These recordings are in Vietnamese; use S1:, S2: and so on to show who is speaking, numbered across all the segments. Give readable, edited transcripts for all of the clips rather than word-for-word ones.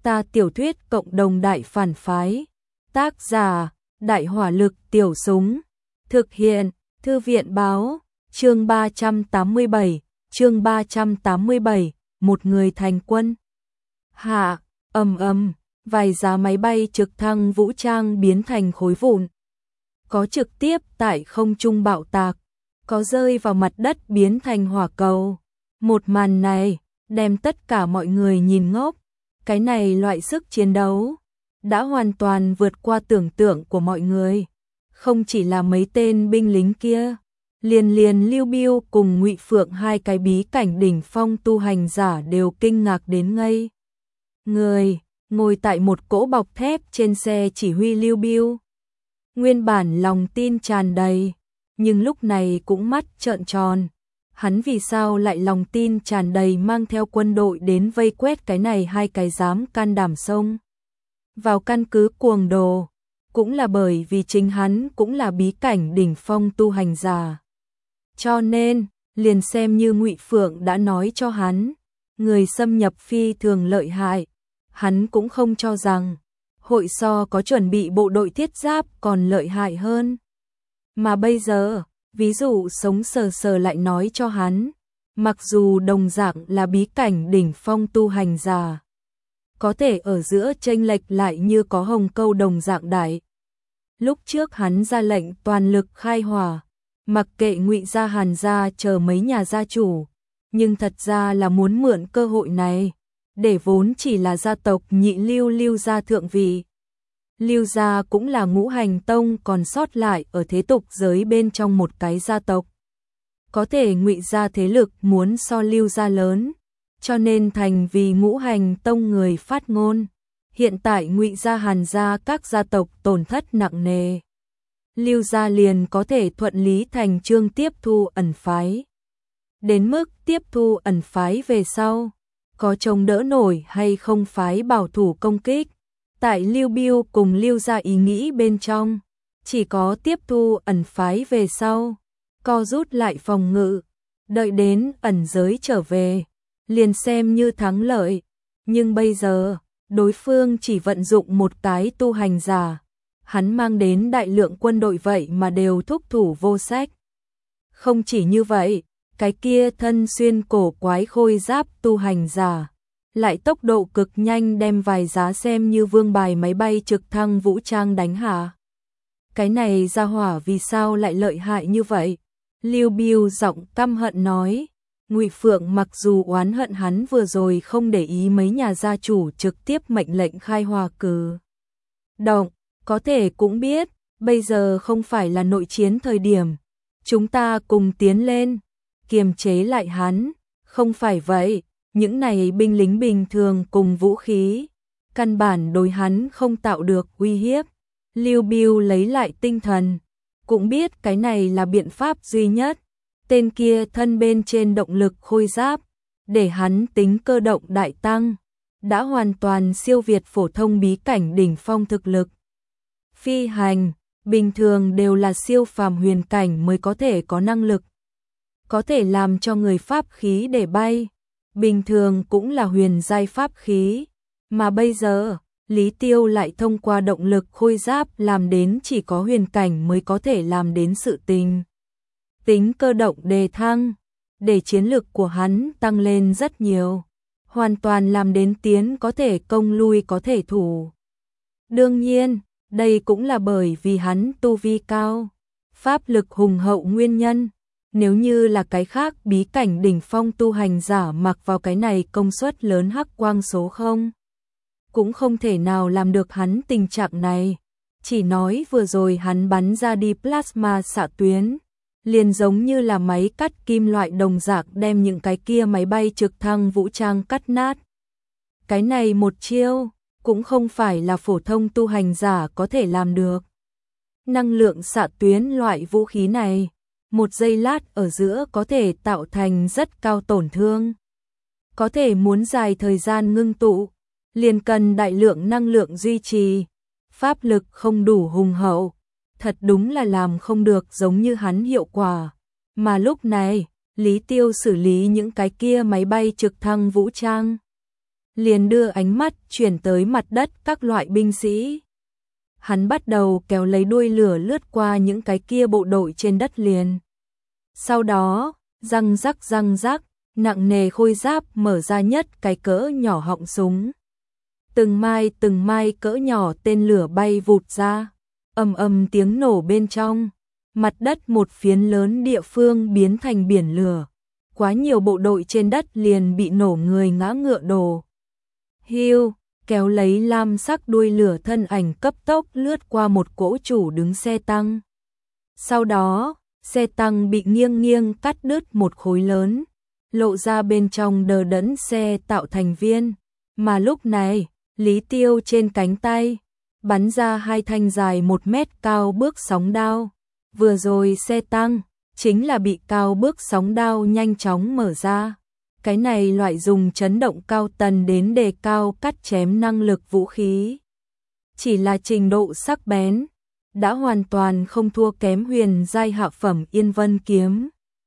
S1: Ta tiểu thuyết cộng đồng đại phản phái. Tác giả: Đại hỏa lực tiểu súng. Thực hiện: Thư viện báo. Chương 387, một người thành quân. Hạ, vài giá máy bay trực thăng vũ trang biến thành khối vụn. Có trực tiếp tại không trung bạo tạc, có rơi vào mặt đất biến thành hỏa cầu. Một màn này đem tất cả mọi người nhìn ngốc. Cái này loại sức chiến đấu đã hoàn toàn vượt qua tưởng tượng của mọi người. Không chỉ là mấy tên binh lính kia, liền Lưu Biêu cùng Ngụy Phượng, hai cái bí cảnh đỉnh phong tu hành giả đều kinh ngạc đến ngây người, ngồi tại một cỗ bọc thép trên xe chỉ huy Lưu Biêu. Nguyên bản lòng tin tràn đầy, nhưng lúc này cũng mắt trợn tròn. Hắn vì sao lại lòng tin tràn đầy mang theo quân đội đến vây quét cái này hai cái dám can đảm xông vào căn cứ cuồng đồ, cũng là bởi vì chính hắn cũng là bí cảnh đỉnh phong tu hành giả. Cho nên, liền xem như Ngụy Phượng đã nói cho hắn, người xâm nhập phi thường lợi hại, hắn cũng không cho rằng hội so có chuẩn bị bộ đội thiết giáp còn lợi hại hơn. Mà bây giờ, ví dụ sống sờ sờ lại nói cho hắn, mặc dù đồng dạng là bí cảnh đỉnh phong tu hành giả, có thể ở giữa chênh lệch lại như có hồng câu đồng dạng đại. Lúc trước hắn ra lệnh toàn lực khai hỏa, mặc kệ Ngụy gia, Hàn gia chờ mấy nhà gia chủ, nhưng thật ra là muốn mượn cơ hội này để vốn chỉ là gia tộc nhị Lưu gia thượng vị. Lưu gia cũng là Ngũ Hành tông còn sót lại ở thế tục giới bên trong một cái gia tộc. Có thể Ngụy gia thế lực muốn so Lưu gia lớn, cho nên thành vì Ngũ Hành tông người phát ngôn. Hiện tại Ngụy gia, Hàn gia các gia tộc tổn thất nặng nề, Lưu gia liền có thể thuận lý thành chương tiếp thu ẩn phái. Đến mức tiếp thu ẩn phái về sau, có chống đỡ nổi hay không phái bảo thủ công kích. Tại Lưu Biêu cùng Lưu gia ý nghĩ bên trong, chỉ có tiếp thu ẩn phái về sau, co rút lại phòng ngự, đợi đến ẩn giới trở về, liền xem như thắng lợi. Nhưng bây giờ, đối phương chỉ vận dụng một cái tu hành giả, hắn mang đến đại lượng quân đội vậy mà đều thúc thủ vô sách. Không chỉ như vậy, cái kia thân xuyên cổ quái khôi giáp tu hành giả, lại tốc độ cực nhanh đem vài giá xem như vương bài máy bay trực thăng vũ trang đánh hạ. Cái này ra hỏa vì sao lại lợi hại như vậy? Lưu Biêu giọng căm hận nói. Ngụy Phượng mặc dù oán hận hắn vừa rồi không để ý mấy nhà gia chủ trực tiếp mệnh lệnh khai hỏa cử động, có thể cũng biết, bây giờ không phải là nội chiến thời điểm. Chúng ta cùng tiến lên, kiềm chế lại hắn. Không phải vậy, những này binh lính bình thường cùng vũ khí, căn bản đối hắn không tạo được uy hiếp. Lưu Biêu lấy lại tinh thần, cũng biết cái này là biện pháp duy nhất. Tên kia thân bên trên động lực khôi giáp, để hắn tính cơ động đại tăng, đã hoàn toàn siêu việt phổ thông bí cảnh đỉnh phong thực lực. Phi hành, bình thường đều là siêu phàm huyền cảnh mới có thể có năng lực, có thể làm cho người pháp khí để bay, bình thường cũng là huyền giai pháp khí, mà bây giờ, Lý Tiêu lại thông qua động lực khôi giáp làm đến chỉ có huyền cảnh mới có thể làm đến sự tình. Tính cơ động đề thăng, để chiến lực của hắn tăng lên rất nhiều, hoàn toàn làm đến tiến có thể công lui có thể thủ. Đương nhiên, đây cũng là bởi vì hắn tu vi cao, pháp lực hùng hậu nguyên nhân. Nếu như là cái khác bí cảnh đỉnh phong tu hành giả mặc vào cái này công suất lớn hắc quang số 0, cũng không thể nào làm được hắn tình trạng này. Chỉ nói vừa rồi hắn bắn ra đi plasma xạ tuyến, liền giống như là máy cắt kim loại đồng dạng đem những cái kia máy bay trực thăng vũ trang cắt nát. Cái này một chiêu, cũng không phải là phổ thông tu hành giả có thể làm được. Năng lượng xạ tuyến loại vũ khí này, một giây lát ở giữa có thể tạo thành rất cao tổn thương. Có thể muốn dài thời gian ngưng tụ, liền cần đại lượng năng lượng duy trì, pháp lực không đủ hùng hậu. Thật đúng là làm không được giống như hắn hiệu quả. Mà lúc này, Lý Tiêu xử lý những cái kia máy bay trực thăng vũ trang, liền đưa ánh mắt chuyển tới mặt đất các loại binh sĩ. Hắn bắt đầu kéo lấy đuôi lửa lướt qua những cái kia bộ đội trên đất liền. Sau đó, răng rắc, nặng nề khôi giáp mở ra nhất cái cỡ nhỏ họng súng. Từng mai cỡ nhỏ tên lửa bay vụt ra, ầm tiếng nổ bên trong, mặt đất một phiến lớn địa phương biến thành biển lửa. Quá nhiều bộ đội trên đất liền bị nổ người ngã ngựa đổ. Hiu, kéo lấy lam sắc đuôi lửa thân ảnh cấp tốc lướt qua một cỗ chủ đứng xe tăng. Sau đó, xe tăng bị nghiêng cắt đứt một khối lớn, lộ ra bên trong đờ đẫn xe tạo thành viên. Mà lúc này, Lý Tiêu trên cánh tay, bắn ra 2 thanh dài 1 mét cao bước sóng đao. Vừa rồi xe tăng, chính là bị cao bước sóng đao nhanh chóng mở ra. Cái này loại dùng chấn động cao tần đến đề cao cắt chém năng lực vũ khí. Chỉ là trình độ sắc bén, đã hoàn toàn không thua kém huyền giai hạ phẩm Yên Vân kiếm.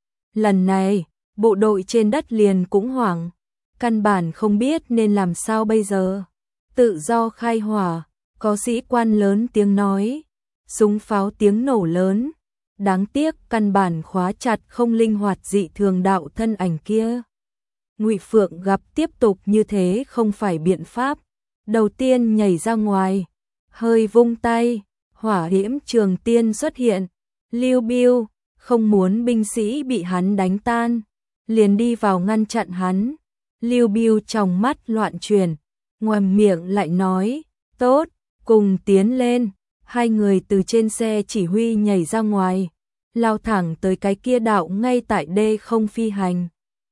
S1: Lần này, bộ đội trên đất liền cũng hoảng, căn bản không biết nên làm sao bây giờ. Tự do khai hỏa, có sĩ quan lớn tiếng nói, súng pháo tiếng nổ lớn. Đáng tiếc căn bản khóa chặt không linh hoạt dị thường đạo thân ảnh kia. Ngụy Phượng gặp tiếp tục như thế không phải biện pháp. Đầu tiên nhảy ra ngoài, hơi vung tay, hỏa diễm trường tiên xuất hiện. Lưu Biêu không muốn binh sĩ bị hắn đánh tan, liền đi vào ngăn chặn hắn. Lưu Biêu trong mắt loạn chuyển, ngoàm miệng lại nói, tốt, cùng tiến lên. 2 người từ trên xe chỉ huy nhảy ra ngoài, lao thẳng tới cái kia đạo ngay tại đê không phi hành.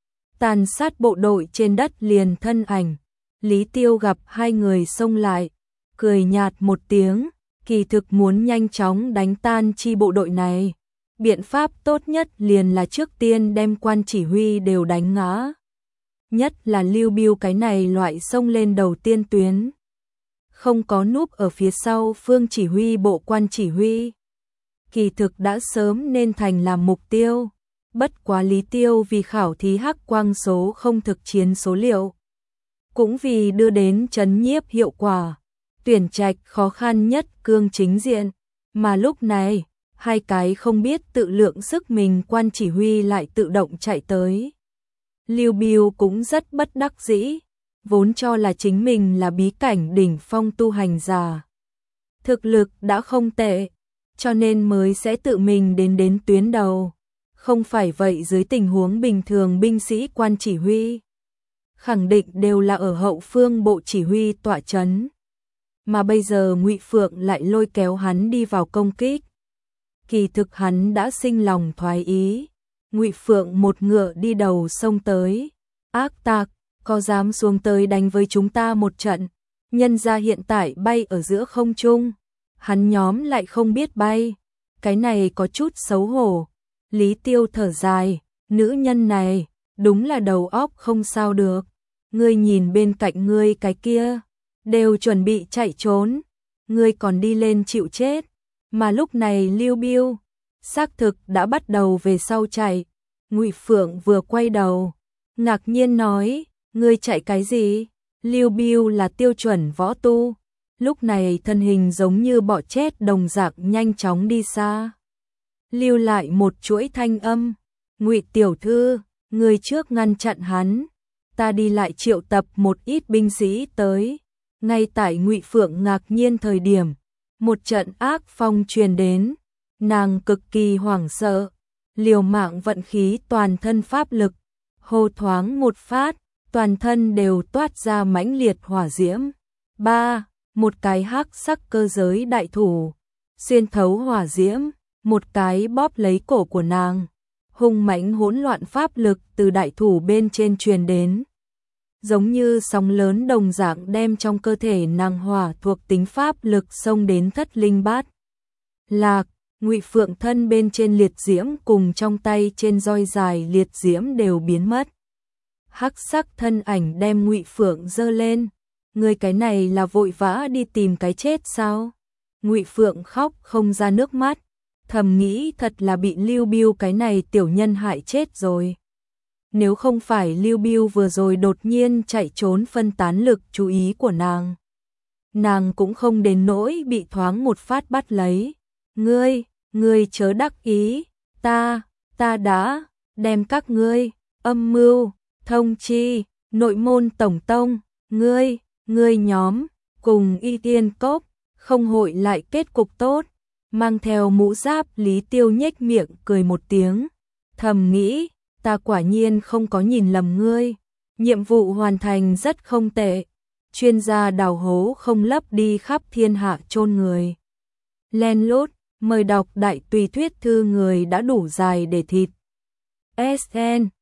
S1: Tàn sát bộ đội trên đất liền thân ảnh. Lý Tiêu gặp 2 người xông lại, cười nhạt một tiếng, kỳ thực muốn nhanh chóng đánh tan chi bộ đội này. Biện pháp tốt nhất liền là trước tiên đem quan chỉ huy đều đánh ngã. Nhất là Lưu Biêu cái này loại xông lên đầu tiên tuyến. Không có núp ở phía sau phương chỉ huy bộ quan chỉ huy. Kỳ thực đã sớm nên thành làm mục tiêu. Bất quá Lý Tiêu vì khảo thí hắc quang số không thực chiến số liệu. Cũng vì đưa đến trấn nhiếp hiệu quả. Tuyển trạch khó khăn nhất cương chính diện. Mà lúc này, 2 cái không biết tự lượng sức mình quan chỉ huy lại tự động chạy tới. Lưu Biêu cũng rất bất đắc dĩ. Vốn cho là chính mình là bí cảnh đỉnh phong tu hành giả. Thực lực đã không tệ, cho nên mới sẽ tự mình đến tuyến đầu. Không phải vậy dưới tình huống bình thường binh sĩ quan chỉ huy, khẳng định đều là ở hậu phương bộ chỉ huy tọa chấn. Mà bây giờ Ngụy Phượng lại lôi kéo hắn đi vào công kích. Kỳ thực hắn đã sinh lòng thoái ý. Ngụy Phượng một ngựa đi đầu xông tới. Ác tặc, có dám xuống tới đánh với chúng ta một trận? Nhân ra hiện tại bay ở giữa không trung, hắn nhóm lại không biết bay. Cái này có chút xấu hổ. Lý Tiêu thở dài, nữ nhân này, đúng là đầu óc không sao được. Ngươi nhìn bên cạnh ngươi cái kia, đều chuẩn bị chạy trốn. Ngươi còn đi lên chịu chết. Mà lúc này Lưu Biêu, xác thực đã bắt đầu về sau chạy. Ngụy Phượng vừa quay đầu, ngạc nhiên nói, ngươi chạy cái gì? Lưu Biêu là tiêu chuẩn võ tu. Lúc này thân hình giống như bọ chết đồng dạng nhanh chóng đi xa. Lưu lại một chuỗi thanh âm, Ngụy tiểu thư, người trước ngăn chặn hắn, ta đi lại triệu tập một ít binh sĩ tới. Ngay tại Ngụy Phượng ngạc nhiên thời điểm, một trận ác phong truyền đến, nàng cực kỳ hoảng sợ, liều mạng vận khí toàn thân pháp lực, hô thoáng một phát, toàn thân đều toát ra mãnh liệt hỏa diễm. Một cái hắc sắc cơ giới đại thủ, xuyên thấu hỏa diễm, một cái bóp lấy cổ của nàng. Hung mãnh hỗn loạn pháp lực từ đại thủ bên trên truyền đến, giống như sóng lớn đồng dạng đem trong cơ thể nàng hỏa thuộc tính pháp lực xông đến thất linh bát lạc. Ngụy Phượng thân bên trên liệt diễm cùng trong tay trên roi dài liệt diễm đều biến mất. Hắc sắc thân ảnh đem Ngụy Phượng giơ lên. Người cái này là vội vã đi tìm cái chết sao? Ngụy Phượng khóc không ra nước mắt, thầm nghĩ thật là bị Lưu Biêu cái này tiểu nhân hại chết rồi. nếu không phải Lưu Bưu vừa rồi đột nhiên chạy trốn phân tán lực chú ý của nàng cũng không đến nỗi bị thoáng một phát bắt lấy. Ngươi chớ đắc ý, ta đã đem các ngươi âm mưu thông chi nội môn tổng tông, ngươi nhóm cùng Y Tiên Cốc không hội lại kết cục tốt. Mang theo mũ giáp Lý Tiêu nhếch miệng cười một tiếng, thầm nghĩ, ta quả nhiên không có nhìn lầm ngươi, nhiệm vụ hoàn thành rất không tệ. Chuyên gia đào hố không lấp đi khắp thiên hạ chôn người. Len lút, mời đọc đại tùy thuyết thư người đã đủ dài để thịt. SN